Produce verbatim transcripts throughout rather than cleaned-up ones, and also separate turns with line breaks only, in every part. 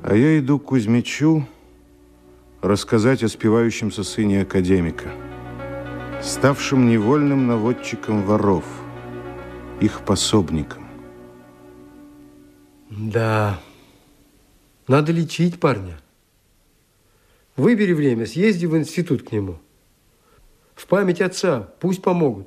А я иду к Кузьмичу рассказать о спивающемся сыне академика, ставшим невольным наводчиком воров, их пособником.
Да, надо лечить парня. Выбери время, съезди в институт к нему. В память отца, пусть помогут.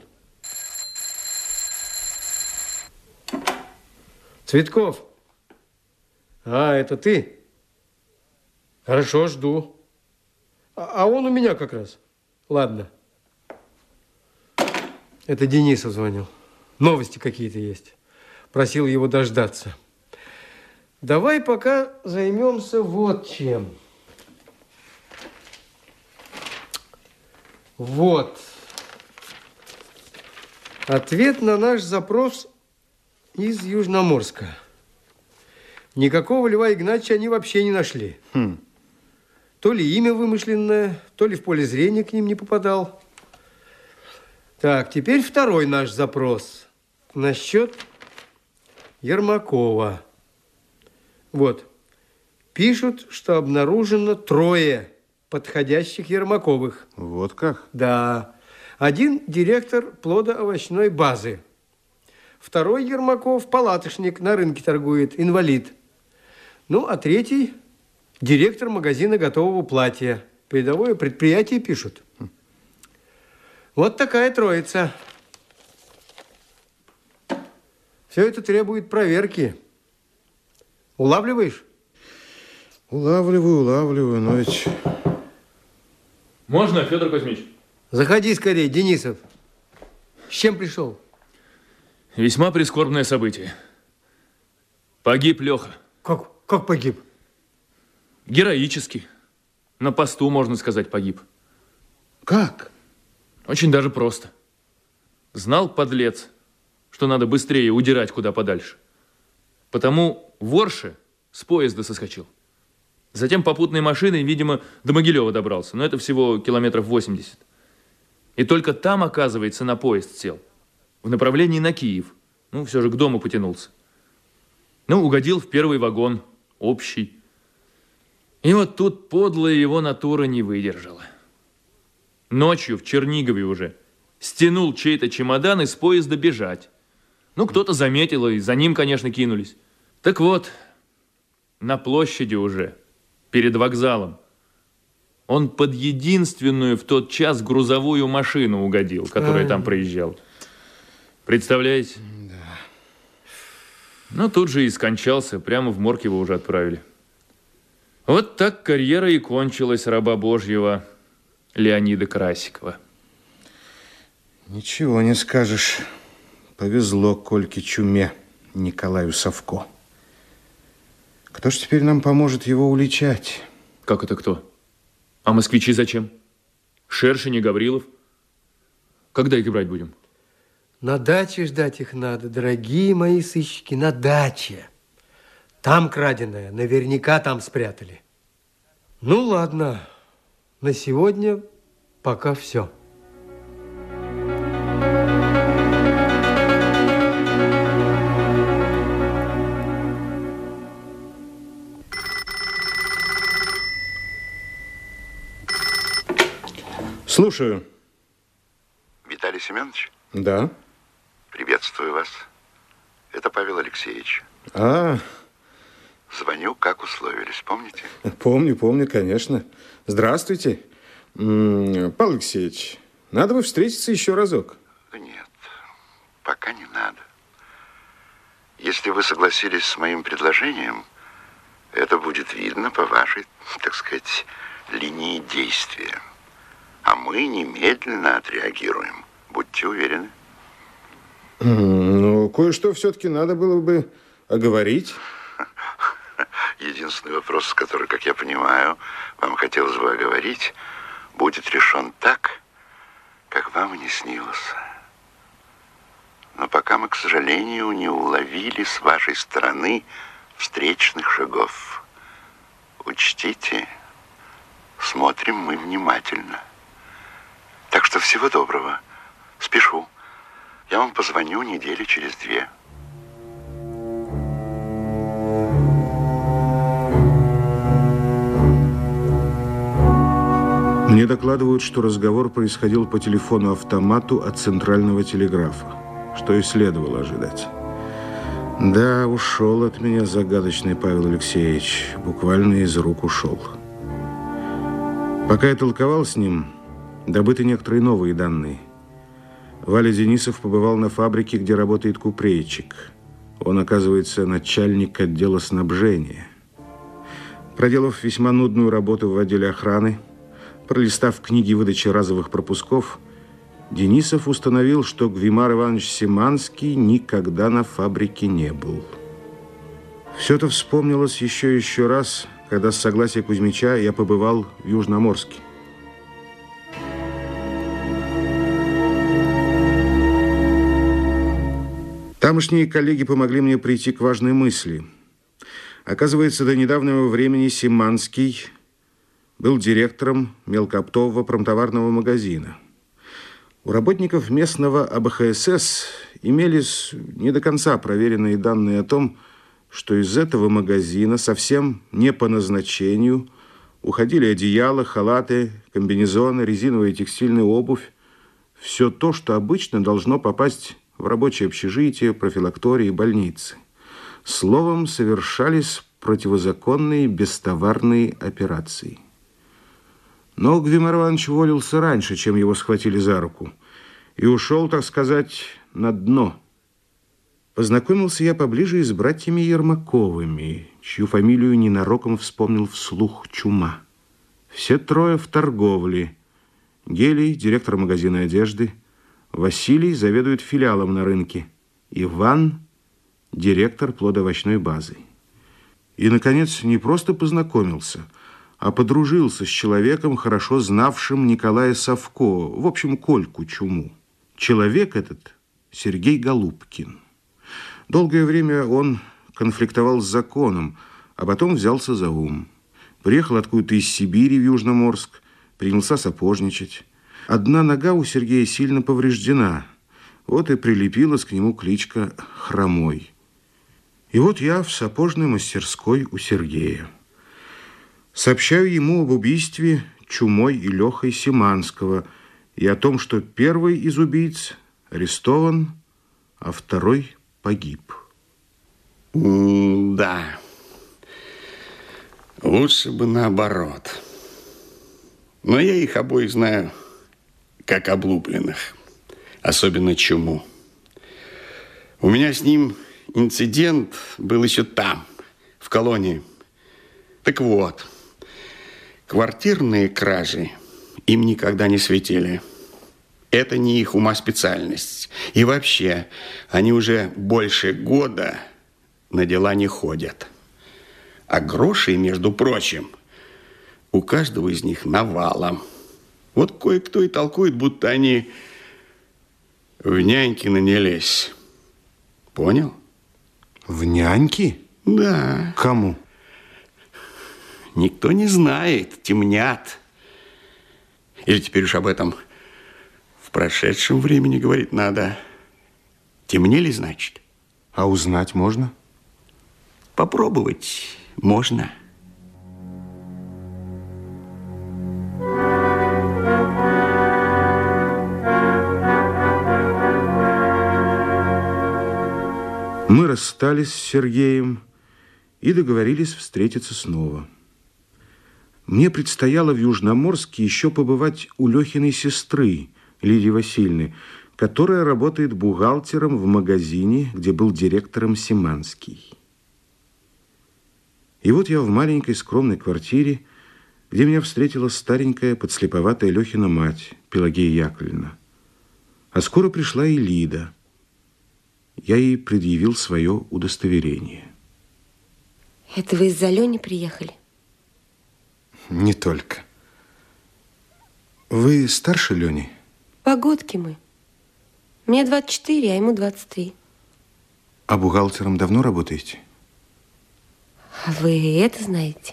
Цветков. А, это ты? Хорошо, жду. А, а он у меня как раз. Ладно. Это Денисов звонил. Новости какие-то есть. Просил его дождаться. Давай пока займемся вот чем. Вот. Ответ на наш запрос из Южноморска. Никакого Льва Игнатьевича они вообще не нашли.
Хм.
То ли имя вымышленное, то ли в поле зрения к ним не попадал. Так, теперь второй наш запрос. Насчет Ермакова. Вот. Пишут, что обнаружено трое подходящих Ермаковых.
Вот как?
Да. Один директор плодоовощной базы. Второй Ермаков палаточник, на рынке торгует, инвалид. Ну, а третий директор магазина готового платья. Передовое предприятие пишут. Вот такая троица. Все это требует проверки. Улавливаешь?
Улавливаю, улавливаю, но ведь...
Можно, Федор Кузьмич?
Заходи скорее, Денисов. С чем пришел?
Весьма прискорбное событие. Погиб Леха.
Как, как погиб?
Героически. На посту, можно сказать, погиб.
Как?
Очень даже просто. Знал, подлец, что надо быстрее удирать куда подальше. Потому в Орше с поезда соскочил. Затем попутной машиной, видимо, до Могилева добрался. Но это всего километров восемьдесят. И только там, оказывается, на поезд сел. В направлении на Киев. Ну, все же к дому потянулся. Ну, угодил в первый вагон, общий. И вот тут подлая его натура не выдержала. Ночью в Чернигове уже стянул чей-то чемодан и с поезда бежать. Ну, кто-то заметил, и за ним, конечно, кинулись. Так вот, на площади уже, перед вокзалом, он под единственную в тот час грузовую машину угодил, которая там проезжала. Представляете?
Да.
Ну, тут же и скончался, прямо в морг его уже отправили. Вот так карьера и кончилась раба Божьего Леонида Красикова.
Ничего не скажешь. Повезло Кольке Чуме, Николаю Савко. Кто ж теперь нам поможет его уличать?
Как это кто? А москвичи зачем? Шершень и Гаврилов? Когда их брать будем?
На даче ждать их надо, дорогие мои сыщики, на даче. Там краденое, наверняка там спрятали. Ну, ладно, на сегодня пока все.
Слушаю.
Виталий Семенович?
Да.
Приветствую вас. Это Павел Алексеевич.
А,
Звоню, как условились, помните?
помню, помню, конечно. Здравствуйте. М, Павел Алексеевич, надо бы встретиться еще разок.
Нет, пока не надо. Если вы согласились с моим предложением, это будет видно по вашей, так сказать, линии действия. А мы немедленно отреагируем. Будьте уверены.
Ну, кое-что все-таки надо было бы оговорить.
Единственный вопрос, который, как я понимаю, вам хотелось бы оговорить, будет решен так, как вам и не снилось. Но пока мы, к сожалению, не уловили с вашей стороны встречных шагов. Учтите, смотрим мы внимательно. Так что всего доброго. Спешу. Я вам позвоню недели через две. . '
Мне докладывают, что разговор происходил по телефону-автомату от центрального телеграфа, что и следовало ожидать. Да, ушел от меня загадочный Павел Алексеевич, буквально из рук ушел. Пока я толковал с ним, добыты некоторые новые данные. Валя Денисов побывал на фабрике, где работает купрейчик. Он, оказывается, начальник отдела снабжения. Проделав весьма нудную работу в отделе охраны, пролистав книги выдачи разовых пропусков, Денисов установил, что Гвимар Иванович Симанский никогда на фабрике не был. Все это вспомнилось еще и еще раз, когда с согласия Кузьмича я побывал в Южноморске. Тамошние коллеги помогли мне прийти к важной мысли. Оказывается, до недавнего времени Симанский был директором мелкооптового промтоварного магазина. У работников местного А Б Х С С имелись не до конца проверенные данные о том, что из этого магазина совсем не по назначению уходили одеяла, халаты, комбинезоны, резиновая и текстильная обувь. Все то, что обычно должно попасть в рабочее общежитие, профилактории и больницы. Словом, совершались противозаконные бестоварные операции. Но Гвимар Иванович уволился раньше, чем его схватили за руку, и ушел, так сказать, на дно. Познакомился я поближе и с братьями Ермаковыми, чью фамилию ненароком вспомнил вслух Чума. Все трое в торговле. Гелий, директор магазина одежды, Василий заведует филиалом на рынке, Иван – директор плодоовощной базы. И, наконец, не просто познакомился, а подружился с человеком, хорошо знавшим Николая Савко, в общем, Кольку Чуму. Человек этот – Сергей Голубкин. Долгое время он конфликтовал с законом, а потом взялся за ум. Приехал откуда-то из Сибири в Южноморск, принялся сапожничать. Одна нога у Сергея сильно повреждена, вот и прилепилась к нему кличка «Хромой». И вот я в сапожной мастерской у Сергея. Сообщаю ему об убийстве Чумой и Лехой Симанского и о том, что первый из убийц арестован, а второй погиб.
Да. Лучше бы наоборот. Но я их обоих знаю как облупленных. Особенно Чуму. У меня с ним инцидент был еще там, в колонии. Так вот, квартирные кражи им никогда не светили. Это не их умоспециальность. И вообще, они уже больше года на дела не ходят. А гроши, между прочим, у каждого из них навалом. Вот кое-кто и толкует, будто они в няньки нанялись. Понял?
В няньки?
Да.
Кому?
Никто не знает, темнят. Или теперь уж об этом в прошедшем времени говорить надо. Темнели, значит?
А узнать можно?
Попробовать можно.
Мы расстались с Сергеем и договорились встретиться снова. Мне предстояло в Южноморске еще побывать у Лехиной сестры, Лидии Васильевны, которая работает бухгалтером в магазине, где был директором Симанский. И вот я в маленькой скромной квартире, где меня встретила старенькая подслеповатая Лехина мать, Пелагея Яковлевна. А скоро пришла и Лида. Я ей предъявил свое удостоверение.
Это вы из-за Лени приехали?
Не только. Вы старше Лени?
Погодки мы. Мне двадцать четыре, а ему двадцать три.
А бухгалтером давно работаете?
А вы это знаете?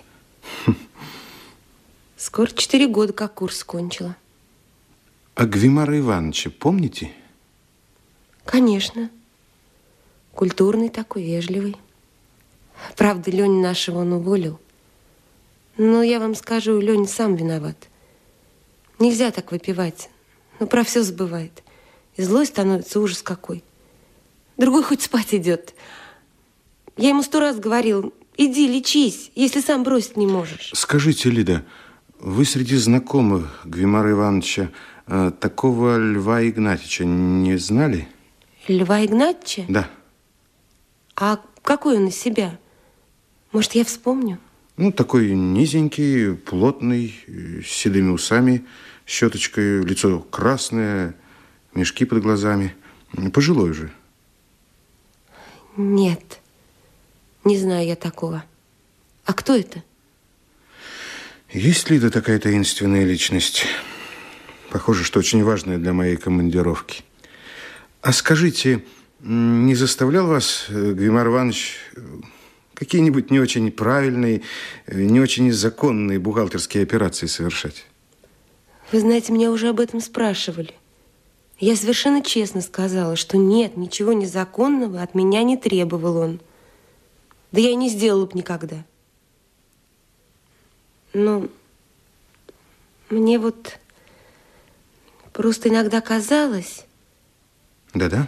Скоро четыре года, как курс кончила.
А Гвимара Ивановича помните?
Конечно. Культурный такой, вежливый. Правда, Леню нашего он уволил. Но я вам скажу, Леня сам виноват. Нельзя так выпивать. Ну, про все забывает. И злой становится, ужас какой. Другой хоть спать идет. Я ему сто раз говорил, иди лечись, если сам бросить не можешь.
Скажите, Лида, вы среди знакомых Гвимара Ивановича э, такого Льва Игнатьича не знали?
Льва Игнатьича?
Да.
А какой он из себя? Может, я вспомню?
Ну, такой низенький, плотный, с седыми усами, щеточкой, лицо красное, мешки под глазами. Пожилой же.
Нет, не знаю я такого. А кто это?
Есть ли это такая таинственная личность? Похоже, что очень важная для моей командировки. А скажите, не заставлял вас Гвимар Иванович какие-нибудь не очень правильные, не очень законные бухгалтерские операции совершать?
Вы знаете, меня уже об этом спрашивали. Я совершенно честно сказала, что нет, ничего незаконного от меня не требовал он. Да я и не сделала бы никогда. Но мне вот просто иногда казалось...
Да-да?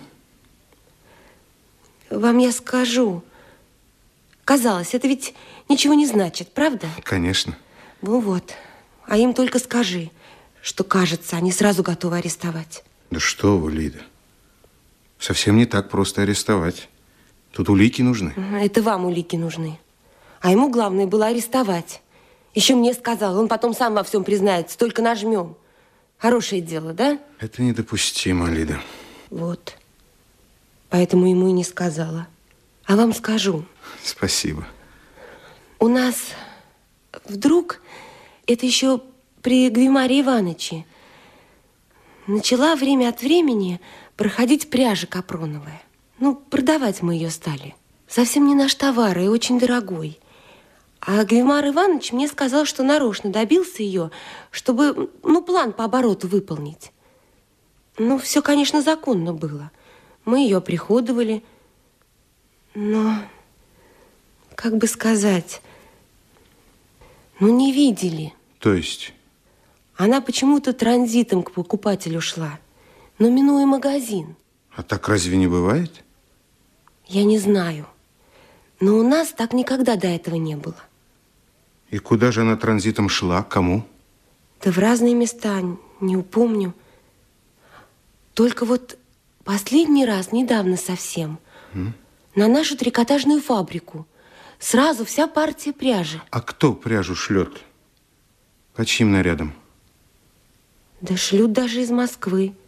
Вам я скажу. Казалось, это ведь ничего не значит, правда?
Конечно.
Ну вот. А им только скажи, что кажется, они сразу готовы арестовать.
Да что вы, Лида. Совсем не так просто арестовать. Тут улики нужны.
Это вам улики нужны. А ему главное было арестовать. Еще мне сказал, он потом сам во всем признается, только нажмем. Хорошее дело, да?
Это недопустимо, Лида.
Вот. Поэтому ему и не сказала. А вам скажу.
Спасибо.
У нас вдруг, это еще при Гвимаре Ивановиче, начала время от времени проходить пряжа капроновая. Ну, продавать мы ее стали. Совсем не наш товар и очень дорогой. А Гвимар Иванович мне сказал, что нарочно добился ее, чтобы, ну, план по обороту выполнить. Ну, все, конечно, законно было. Мы ее оприходовали. Но, как бы сказать, ну, не видели.
То есть?
Она почему-то транзитом к покупателю шла, но минуя магазин.
А так разве не бывает?
Я не знаю. Но у нас так никогда до этого не было.
И куда же она транзитом шла? Кому?
Да в разные места, не упомню. Только вот последний раз, недавно совсем, М? на нашу трикотажную фабрику сразу вся партия пряжи.
А кто пряжу шлет? По чьим нарядам?
Да шлют даже из Москвы.